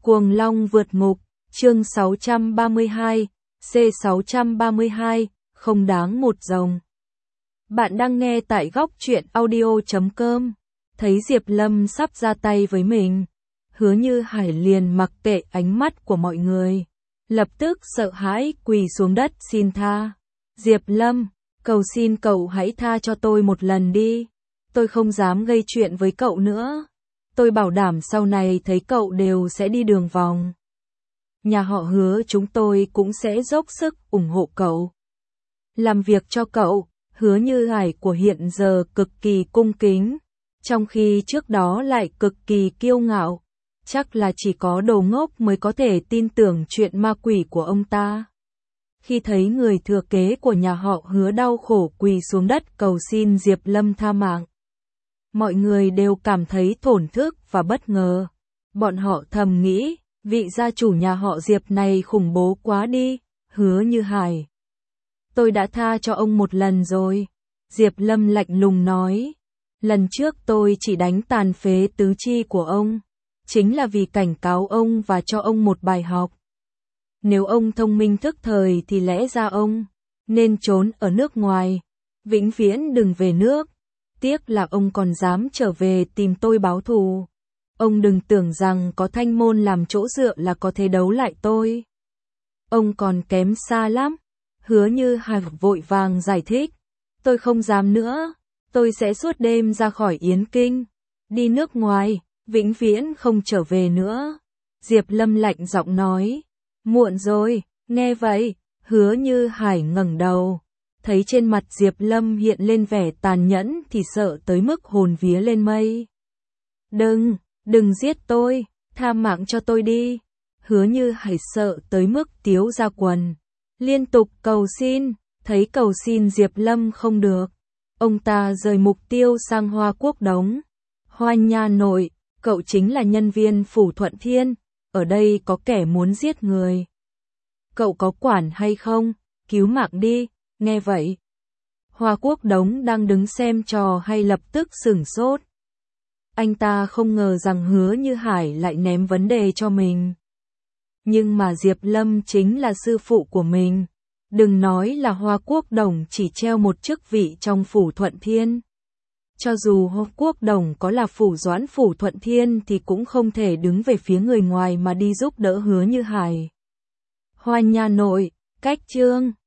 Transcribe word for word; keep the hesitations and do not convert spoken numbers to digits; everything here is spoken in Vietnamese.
Cuồng Long vượt ngục, chương sáu trăm ba mươi hai, C sáu trăm ba mươi hai, không đáng một rồng. Bạn đang nghe tại góc truyện audio chấm com. Thấy Diệp Lâm sắp ra tay với mình, Hứa Như Hải liền mặc kệ ánh mắt của mọi người, lập tức sợ hãi quỳ xuống đất xin tha. Diệp Lâm, cầu xin cậu hãy tha cho tôi một lần đi. Tôi không dám gây chuyện với cậu nữa. Tôi bảo đảm sau này thấy cậu đều sẽ đi đường vòng. Nhà họ Hứa chúng tôi cũng sẽ dốc sức ủng hộ cậu. Làm việc cho cậu. Hứa Như Hải của hiện giờ cực kỳ cung kính, trong khi trước đó lại cực kỳ kiêu ngạo. Chắc là chỉ có đồ ngốc mới có thể tin tưởng chuyện ma quỷ của ông ta. Khi thấy người thừa kế của nhà họ Hứa đau khổ quỳ xuống đất cầu xin Diệp Lâm tha mạng, mọi người đều cảm thấy thổn thức và bất ngờ. Bọn họ thầm nghĩ, vị gia chủ nhà họ Diệp này khủng bố quá đi. Hứa Như Hải, tôi đã tha cho ông một lần rồi. Diệp Lâm lạnh lùng nói, lần trước tôi chỉ đánh tàn phế tứ chi của ông, chính là vì cảnh cáo ông và cho ông một bài học. Nếu ông thông minh thức thời thì lẽ ra ông nên trốn ở nước ngoài, vĩnh viễn đừng về nước. Tiếc là ông còn dám trở về tìm tôi báo thù. Ông đừng tưởng rằng có Thanh Môn làm chỗ dựa là có thể đấu lại tôi. Ông còn kém xa lắm. Hứa Như Hải vội vàng giải thích, tôi không dám nữa, tôi sẽ suốt đêm ra khỏi Yến Kinh, đi nước ngoài, vĩnh viễn không trở về nữa. Diệp Lâm lạnh giọng nói, muộn rồi. Nghe vậy, Hứa Như Hải ngẩng đầu, thấy trên mặt Diệp Lâm hiện lên vẻ tàn nhẫn thì sợ tới mức hồn vía lên mây. Đừng, đừng giết tôi, tha mạng cho tôi đi. Hứa Như Hải sợ tới mức tiếu ra quần, liên tục cầu xin. Thấy cầu xin Diệp Lâm không được, ông ta rời mục tiêu sang Hoa Quốc Đống. Hoa Nha nội, cậu chính là nhân viên Phủ Thuận Thiên, ở đây có kẻ muốn giết người. Cậu có quản hay không? Cứu mạng đi. Nghe vậy, Hoa Quốc Đống đang đứng xem trò hay lập tức sửng sốt. Anh ta không ngờ rằng Hứa Như Hải lại ném vấn đề cho mình. Nhưng mà Diệp Lâm chính là sư phụ của mình. Đừng nói là Hoa Quốc Đống chỉ treo một chức vị trong Phủ Thuận Thiên. Cho dù Hoa Quốc Đống có là phủ doãn Phủ Thuận Thiên thì cũng không thể đứng về phía người ngoài mà đi giúp đỡ Hứa Như Hải. Hoa Nha nội, cách chương.